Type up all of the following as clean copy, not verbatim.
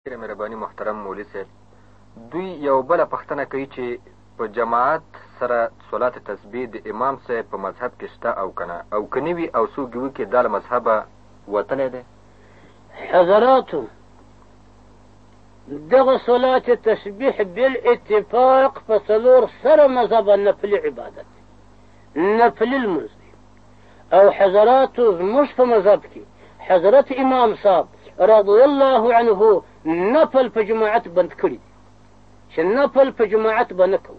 مهرباني محترم مولوي صاحب، دوی یو بله پوښتنه کوي چې په جماعت سره صلات تسبیح د امام صاحب په مذهب کې شته او که نه، او که نه وي او څوک یې وکړي دا له مذهبه وتلی دی؟ حضراتو دغه صلات تسبیح بالاتفاق په څلور سره مذهبه نفلي عبادت نفلي لمونځ دی. او حضراتو زموږ په مذهب کې حضرت امام صاحب رضی الله عنه نفل په جماعت بند کړي چې نفل په جماعت به نه کوو.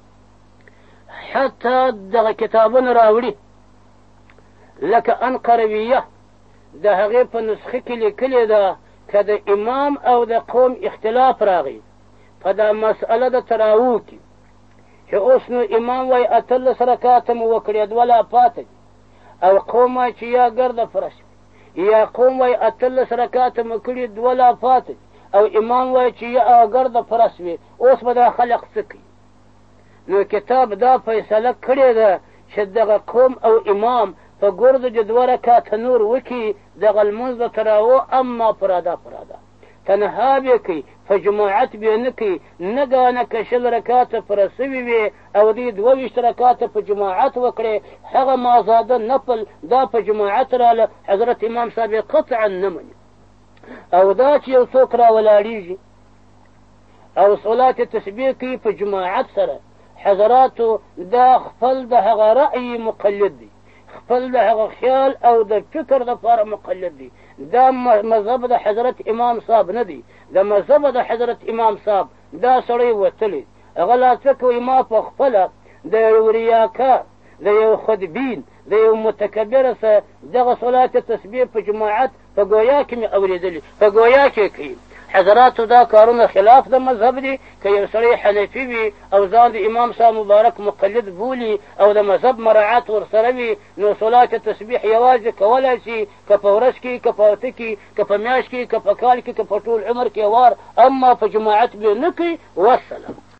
حتی دغه کتابونه راوړي لکه انقرویه د هغې په نسخه کې لیکلې ده که د امام او د قوم اختلاف راغی په دا مسئله د تراویحو کې چې اوس نو امام وایي 18 رکعاته مو وکړې 2 لا پاته دي، او قوم وایي چې یا ګرده فرش یا قوم وایي 18 رکعاته مو کړي 2 لا پاته دي، او امام وایي چې یا ګرده فرش وي، اوس به دا خلق څه کوي؟ نو کتاب دا فیصله کړې ده چې دغه قوم او امام په ګردو د 2 رکعاته نور وکړي دغه لمونځ د تراویح، اما پراده تنها به کوي، په جماعت به نه کوي، نه ګانه که 20 رکعاته پوره سوي وي او دوی 22 رکعاته په جماعت وکړي، هغه مازاده نفل دا په جماعت راله حضرت امام صاحب قطعا نه مني. او دا چې یو څوک راولاړېږي او صلات تسبیح کوي په جماعت سره، حضراتو دا خپل د هغه رأی مقلد دی، خپل د هغه خیال او د فکر دپاره مقلد دی. دا مذهب د حضرت امام صاحب نه دی، د مذهب د حضرت امام صاحب دا سړی وتلی. هغه لا څه کوي، ما په خپله د یو ریاکار د یو خودبین د یو متکبره سره دغه صلات تسبیح په جماعت په ګویا کې مې اورېدلي، په ګویا کې کوي. حضراتو دا کارونه خلاف د مذهب دي. که یو سړی حنفي وي او ځان د امام صاحب مبارک مقلد بولي او د مذهب مراعات ورسره وي، نو صلات تسبیح یوازې کولی شي که په ورځ کې، که په هفته کې، که په میاشت کې، که په کال کې، که په ټول عمر کې وار، اما په جماعت به نه کوي. والسلام.